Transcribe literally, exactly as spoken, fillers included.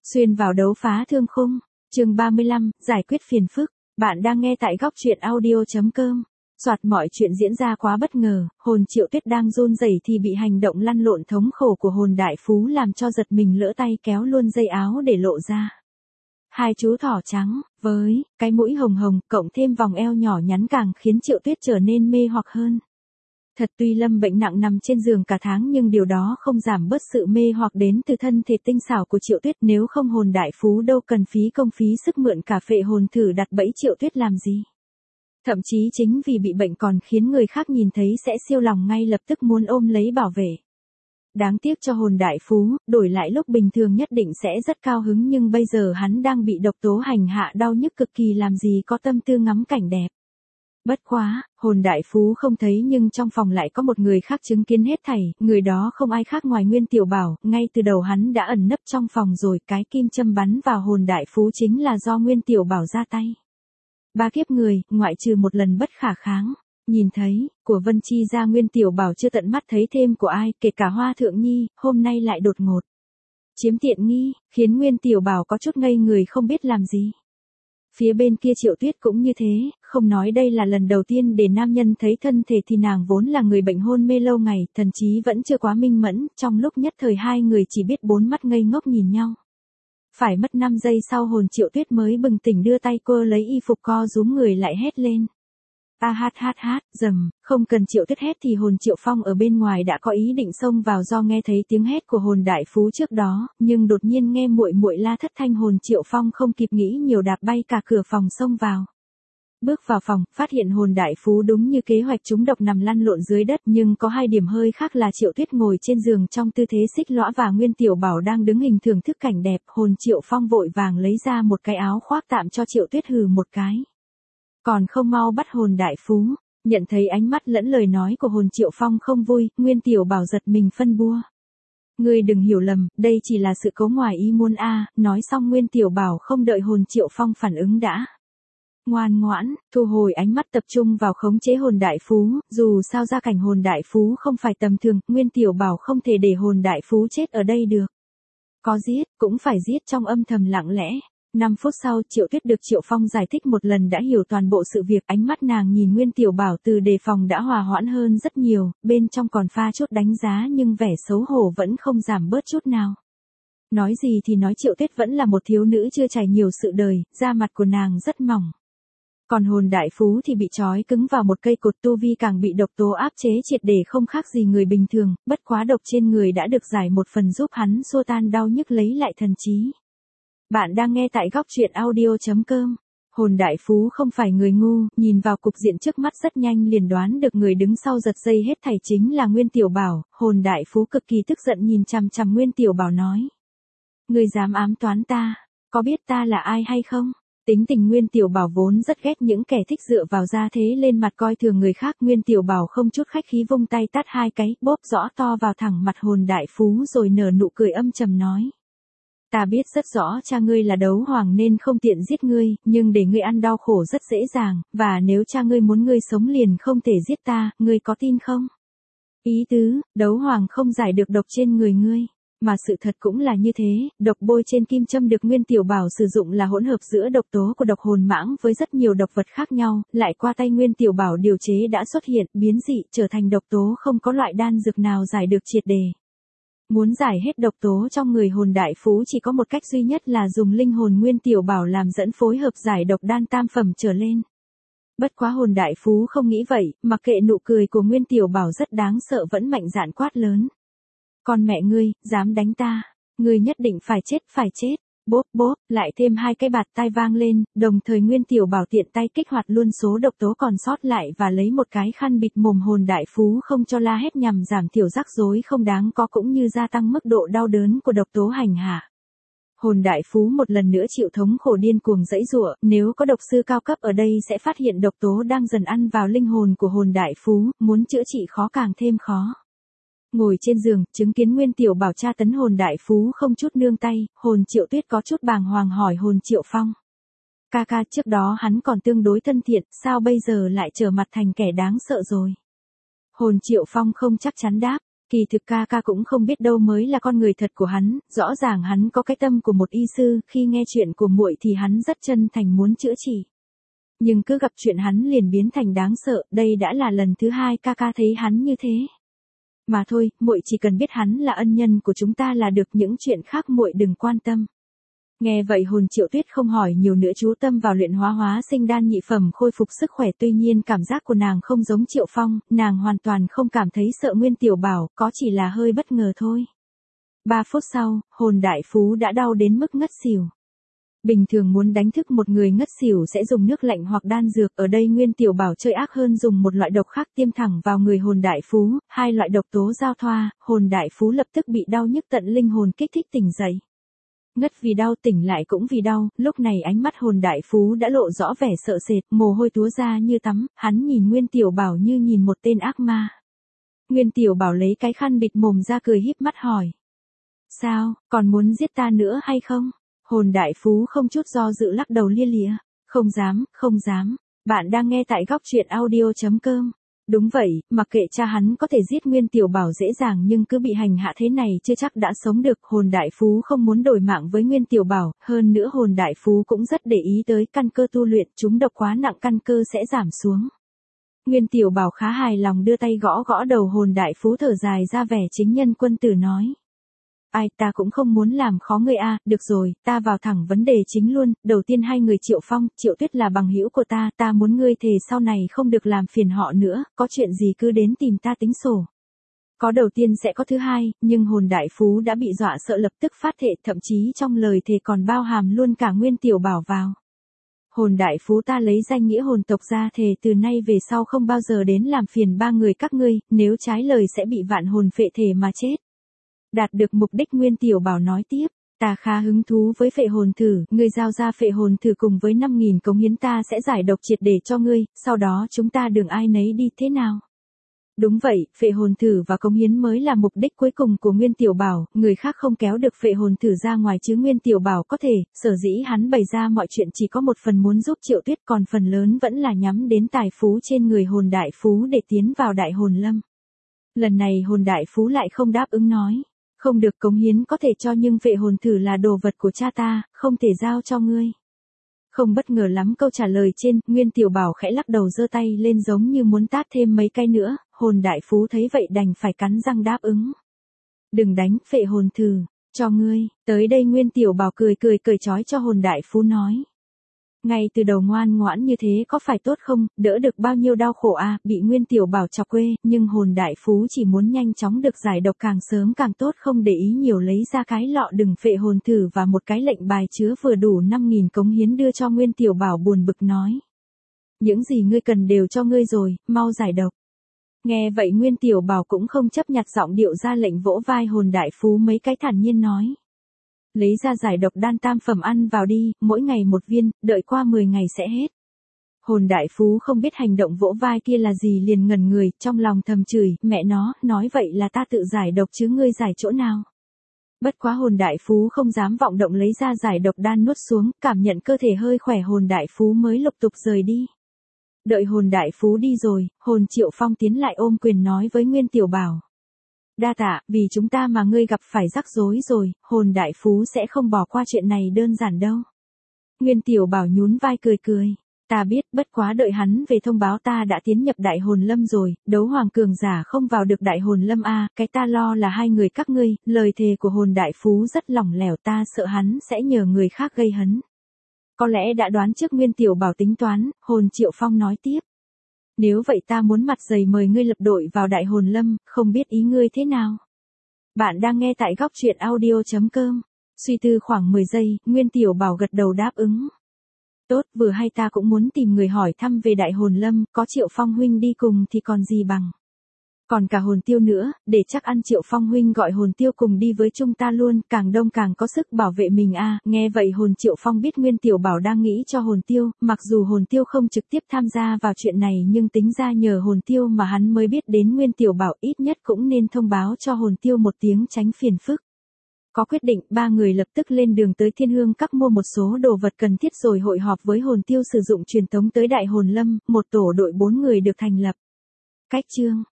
Xuyên vào đấu phá thương khung, chương ba mươi lăm, giải quyết phiền phức. Bạn đang nghe tại góc truyện audio chấm com. Soạt mọi chuyện diễn ra quá bất ngờ, hồn Triệu Tuyết đang run rẩy thì bị hành động lăn lộn thống khổ của hồn đại phú làm cho giật mình, lỡ tay kéo luôn dây áo để lộ ra. Hai chú thỏ trắng, với cái mũi hồng hồng, cộng thêm vòng eo nhỏ nhắn càng khiến Triệu Tuyết trở nên mê hoặc hơn. Thật tuy Lâm bệnh nặng nằm trên giường cả tháng nhưng điều đó không giảm bớt sự mê hoặc đến từ thân thể tinh xảo của Triệu Tuyết, nếu không hồn đại phú đâu cần phí công phí sức mượn cả phệ hồn thử đặt bẫy Triệu Tuyết làm gì. Thậm chí chính vì bị bệnh còn khiến người khác nhìn thấy sẽ siêu lòng ngay lập tức muốn ôm lấy bảo vệ. Đáng tiếc cho hồn đại phú, đổi lại lúc bình thường nhất định sẽ rất cao hứng nhưng bây giờ hắn đang bị độc tố hành hạ đau nhức cực kỳ, làm gì có tâm tư ngắm cảnh đẹp. Bất quá, hồn đại phú không thấy nhưng trong phòng lại có một người khác chứng kiến hết thảy, người đó không ai khác ngoài Nguyên Tiểu Bảo, ngay từ đầu hắn đã ẩn nấp trong phòng rồi, cái kim châm bắn vào hồn đại phú chính là do Nguyên Tiểu Bảo ra tay. Ba kiếp người, ngoại trừ một lần bất khả kháng, nhìn thấy, của Vân Chi ra Nguyên Tiểu Bảo chưa tận mắt thấy thêm của ai, kể cả Hoa Thượng Nhi, hôm nay lại đột ngột chiếm tiện nghi, khiến Nguyên Tiểu Bảo có chút ngây người không biết làm gì. Phía bên kia Triệu Tuyết cũng như thế, không nói đây là lần đầu tiên để nam nhân thấy thân thể thì nàng vốn là người bệnh hôn mê lâu ngày, thần trí vẫn chưa quá minh mẫn, trong lúc nhất thời hai người chỉ biết bốn mắt ngây ngốc nhìn nhau. Phải mất năm giây sau hồn Triệu Tuyết mới bừng tỉnh, đưa tay cô lấy y phục co rúm người lại hét lên. A hát hát hát, dầm, không cần Triệu Tuyết hét thì hồn Triệu Phong ở bên ngoài đã có ý định xông vào do nghe thấy tiếng hét của hồn đại phú trước đó, nhưng đột nhiên nghe muội muội la thất thanh, hồn Triệu Phong không kịp nghĩ nhiều đạp bay cả cửa phòng xông vào. Bước vào phòng, phát hiện hồn đại phú đúng như kế hoạch trúng độc nằm lăn lộn dưới đất, nhưng có hai điểm hơi khác là Triệu Tuyết ngồi trên giường trong tư thế xích lõa và Nguyên Tiểu Bảo đang đứng hình thưởng thức cảnh đẹp. Hồn Triệu Phong vội vàng lấy ra một cái áo khoác tạm cho Triệu Tuyết, hừ một cái. Còn không mau bắt hồn đại phú. Nhận thấy ánh mắt lẫn lời nói của hồn Triệu Phong không vui, Nguyên Tiểu Bảo giật mình phân bua. Ngươi đừng hiểu lầm, đây chỉ là sự cố ngoài ý muốn a. Nói xong Nguyên Tiểu Bảo không đợi hồn Triệu Phong phản ứng đã ngoan ngoãn, thu hồi ánh mắt tập trung vào khống chế hồn đại phú, dù sao gia cảnh hồn đại phú không phải tầm thường, Nguyên Tiểu Bảo không thể để hồn đại phú chết ở đây được. Có giết, cũng phải giết trong âm thầm lặng lẽ. năm phút sau, Triệu Tuyết được Triệu Phong giải thích một lần đã hiểu toàn bộ sự việc, ánh mắt nàng nhìn Nguyên Tiểu Bảo từ đề phòng đã hòa hoãn hơn rất nhiều, bên trong còn pha chút đánh giá nhưng vẻ xấu hổ vẫn không giảm bớt chút nào. Nói gì thì nói, Triệu Tuyết vẫn là một thiếu nữ chưa trải nhiều sự đời, da mặt của nàng rất mỏng. Còn hồn đại phú thì bị trói cứng vào một cây cột, tu vi càng bị độc tố áp chế triệt để, không khác gì người bình thường, bất quá độc trên người đã được giải một phần giúp hắn xua tan đau nhức, lấy lại thần trí. Bạn đang nghe tại góc truyện audio chấm com. Hồn đại phú không phải người ngu, nhìn vào cục diện trước mắt rất nhanh liền đoán được người đứng sau giật dây hết thảy chính là Nguyên Tiểu Bảo. Hồn đại phú cực kỳ tức giận nhìn chằm chằm Nguyên Tiểu Bảo nói. Ngươi dám ám toán ta, có biết ta là ai hay không? Tính tình Nguyên Tiểu Bảo vốn rất ghét những kẻ thích dựa vào gia thế lên mặt coi thường người khác. Nguyên Tiểu Bảo không chút khách khí vung tay tát hai cái, bóp rõ to vào thẳng mặt hồn đại phú rồi nở nụ cười âm trầm nói. Ta biết rất rõ cha ngươi là đấu hoàng nên không tiện giết ngươi, nhưng để ngươi ăn đau khổ rất dễ dàng, và nếu cha ngươi muốn ngươi sống liền không thể giết ta, ngươi có tin không? Ý tứ, đấu hoàng không giải được độc trên người ngươi. Mà sự thật cũng là như thế, độc bôi trên kim châm được Nguyên Tiểu Bảo sử dụng là hỗn hợp giữa độc tố của độc hồn mãng với rất nhiều độc vật khác nhau, lại qua tay Nguyên Tiểu Bảo điều chế đã xuất hiện, biến dị, trở thành độc tố không có loại đan dược nào giải được triệt đề. Muốn giải hết độc tố trong người hồn đại phú chỉ có một cách duy nhất là dùng linh hồn Nguyên Tiểu Bảo làm dẫn phối hợp giải độc đan tam phẩm trở lên. Bất quá hồn đại phú không nghĩ vậy, mặc kệ nụ cười của Nguyên Tiểu Bảo rất đáng sợ vẫn mạnh dạn quát lớn. Con mẹ ngươi, dám đánh ta, ngươi nhất định phải chết, phải chết. Bốp bốp, lại thêm hai cái bạt tai vang lên, đồng thời Nguyên Tiểu Bảo tiện tay kích hoạt luôn số độc tố còn sót lại và lấy một cái khăn bịt mồm hồn đại phú không cho la hét nhằm giảm thiểu rắc rối không đáng có cũng như gia tăng mức độ đau đớn của độc tố hành hạ. Hồn đại phú một lần nữa chịu thống khổ điên cuồng giãy giụa, nếu có độc sư cao cấp ở đây sẽ phát hiện độc tố đang dần ăn vào linh hồn của hồn đại phú, muốn chữa trị khó càng thêm khó. Ngồi trên giường, chứng kiến Nguyên Tiểu Bảo tra tấn hồn đại phú không chút nương tay, hồn Triệu Tuyết có chút bàng hoàng hỏi hồn Triệu Phong. Ca ca, trước đó hắn còn tương đối thân thiện, sao bây giờ lại trở mặt thành kẻ đáng sợ rồi? Hồn Triệu Phong không chắc chắn đáp, Kỳ thực ca ca cũng không biết đâu mới là con người thật của hắn, rõ ràng hắn có cái tâm của một y sư, khi nghe chuyện của muội thì hắn rất chân thành muốn chữa trị. Nhưng cứ gặp chuyện hắn liền biến thành đáng sợ, đây đã là lần thứ hai ca ca thấy hắn như thế. Mà thôi, muội chỉ cần biết hắn là ân nhân của chúng ta là được, những chuyện khác muội đừng quan tâm. Nghe vậy Hồn Triệu Tuyết không hỏi nhiều nữa, chú tâm vào luyện hóa hóa sinh đan nhị phẩm khôi phục sức khỏe. Tuy nhiên cảm giác của nàng không giống Triệu Phong, nàng hoàn toàn không cảm thấy sợ Nguyên Tiểu Bảo, có chỉ là hơi bất ngờ thôi. Ba phút sau, Hồn Đại Phú đã đau đến mức ngất xỉu. Bình thường muốn đánh thức một người ngất xỉu sẽ dùng nước lạnh hoặc đan dược, ở đây Nguyên Tiểu Bảo chơi ác hơn, dùng một loại độc khác tiêm thẳng vào người Hồn Đại Phú, hai loại độc tố giao thoa, Hồn Đại Phú lập tức bị đau nhức tận linh hồn, kích thích tỉnh dậy. Ngất vì đau, tỉnh lại cũng vì đau, lúc này ánh mắt Hồn Đại Phú đã lộ rõ vẻ sợ sệt, mồ hôi túa ra như tắm, hắn nhìn Nguyên Tiểu Bảo như nhìn một tên ác ma. Nguyên Tiểu Bảo lấy cái khăn bịt mồm ra cười híp mắt hỏi. Sao, còn muốn giết ta nữa hay không? Hồn Đại Phú không chút do dự lắc đầu lia lịa. Không dám, không dám. Bạn đang nghe tại góc truyện audio chấm com. Đúng vậy, mặc kệ cha hắn có thể giết Nguyên Tiểu Bảo dễ dàng nhưng cứ bị hành hạ thế này chưa chắc đã sống được. Hồn Đại Phú không muốn đổi mạng với Nguyên Tiểu Bảo, hơn nữa Hồn Đại Phú cũng rất để ý tới căn cơ tu luyện, chúng độc quá nặng căn cơ sẽ giảm xuống. Nguyên Tiểu Bảo khá hài lòng đưa tay gõ gõ đầu Hồn Đại Phú, thở dài ra vẻ chính nhân quân tử nói. Ai, ta cũng không muốn làm khó ngươi a, à, được rồi, ta vào thẳng vấn đề chính luôn, đầu tiên hai người Triệu Phong, Triệu Tuyết là bằng hữu của ta, ta muốn ngươi thề sau này không được làm phiền họ nữa, có chuyện gì cứ đến tìm ta tính sổ. Có đầu tiên sẽ có thứ hai, nhưng Hồn Đại Phú đã bị dọa sợ lập tức phát thệ, thậm chí trong lời thề còn bao hàm luôn cả Nguyên Tiểu Bảo vào. Hồn Đại Phú, ta lấy danh nghĩa hồn tộc ra thề từ nay về sau không bao giờ đến làm phiền ba người các ngươi, nếu trái lời sẽ bị vạn hồn phệ thể mà chết. Đạt được mục đích, Nguyên Tiểu Bảo nói tiếp, ta khá hứng thú với phệ hồn thử, ngươi giao ra phệ hồn thử cùng với năm nghìn cống hiến ta sẽ giải độc triệt để cho ngươi, sau đó chúng ta đường ai nấy đi, thế nào? Đúng vậy, phệ hồn thử và cống hiến mới là mục đích cuối cùng của Nguyên Tiểu Bảo, người khác không kéo được phệ hồn thử ra ngoài chứ Nguyên Tiểu Bảo có thể, sở dĩ hắn bày ra mọi chuyện chỉ có một phần muốn giúp Triệu Tuyết, còn phần lớn vẫn là nhắm đến tài phú trên người Hồn Đại Phú để tiến vào Đại Hồn Lâm. Lần này Hồn Đại Phú lại không đáp ứng nói. Không được, cống hiến có thể cho nhưng phệ hồn thử là đồ vật của cha ta, không thể giao cho ngươi. Không bất ngờ lắm câu trả lời trên, Nguyên Tiểu Bảo khẽ lắc đầu giơ tay lên giống như muốn tát thêm mấy cái nữa, Hồn Đại Phú thấy vậy đành phải cắn răng đáp ứng. Đừng đánh, phệ hồn thử, cho ngươi, tới đây Nguyên Tiểu Bảo cười cười cởi trói cho Hồn Đại Phú nói. Ngay từ đầu ngoan ngoãn như thế có phải tốt không, đỡ được bao nhiêu đau khổ à, bị Nguyên Tiểu Bảo chọc quê, nhưng Hồn Đại Phú chỉ muốn nhanh chóng được giải độc càng sớm càng tốt, không để ý nhiều, lấy ra cái lọ đừng phệ hồn thử và một cái lệnh bài chứa vừa đủ năm nghìn cống hiến đưa cho Nguyên Tiểu Bảo buồn bực nói. Những gì ngươi cần đều cho ngươi rồi, mau giải độc. Nghe vậy Nguyên Tiểu Bảo cũng không chấp nhặt giọng điệu ra lệnh vỗ vai Hồn Đại Phú mấy cái thản nhiên nói. Lấy ra giải độc đan tam phẩm ăn vào đi, mỗi ngày một viên, đợi qua mười ngày sẽ hết. Hồn Đại Phú không biết hành động vỗ vai kia là gì liền ngẩn người, trong lòng thầm chửi, mẹ nó, nói vậy là ta tự giải độc chứ ngươi giải chỗ nào. Bất quá Hồn Đại Phú không dám vọng động, lấy ra giải độc đan nuốt xuống, cảm nhận cơ thể hơi khỏe Hồn Đại Phú mới lục tục rời đi. Đợi Hồn Đại Phú đi rồi, Hồn Triệu Phong tiến lại ôm quyền nói với Nguyên Tiểu Bảo. Đa tạ, vì chúng ta mà ngươi gặp phải rắc rối rồi, Hồn Đại Phú sẽ không bỏ qua chuyện này đơn giản đâu. Nguyên Tiểu Bảo nhún vai cười cười. Ta biết, bất quá đợi hắn về thông báo ta đã tiến nhập Đại Hồn Lâm rồi, đấu hoàng cường giả không vào được Đại Hồn Lâm a, cái ta lo là hai người các ngươi, lời thề của Hồn Đại Phú rất lỏng lẻo, ta sợ hắn sẽ nhờ người khác gây hấn. Có lẽ đã đoán trước Nguyên Tiểu Bảo tính toán, Hồn Triệu Phong nói tiếp. Nếu vậy ta muốn mặt dày mời ngươi lập đội vào Đại Hồn Lâm, không biết ý ngươi thế nào? Bạn đang nghe tại góc truyện audio chấm com. Suy tư khoảng mười giây, Nguyên Tiểu Bảo gật đầu đáp ứng. Tốt, vừa hay ta cũng muốn tìm người hỏi thăm về Đại Hồn Lâm, có Triệu Phong huynh đi cùng thì còn gì bằng. Còn cả Hồn Tiêu nữa, để chắc ăn Triệu Phong huynh gọi Hồn Tiêu cùng đi với chúng ta luôn, càng đông càng có sức bảo vệ mình a. À. Nghe vậy Hồn Triệu Phong biết Nguyên Tiểu Bảo đang nghĩ cho Hồn Tiêu, mặc dù Hồn Tiêu không trực tiếp tham gia vào chuyện này nhưng tính ra nhờ Hồn Tiêu mà hắn mới biết đến Nguyên Tiểu Bảo, ít nhất cũng nên thông báo cho Hồn Tiêu một tiếng tránh phiền phức. Có quyết định, ba người lập tức lên đường tới Thiên Hương Các mua một số đồ vật cần thiết rồi hội họp với Hồn Tiêu sử dụng truyền tống tới Đại Hồn Lâm, một tổ đội bốn người được thành lập. Cách chương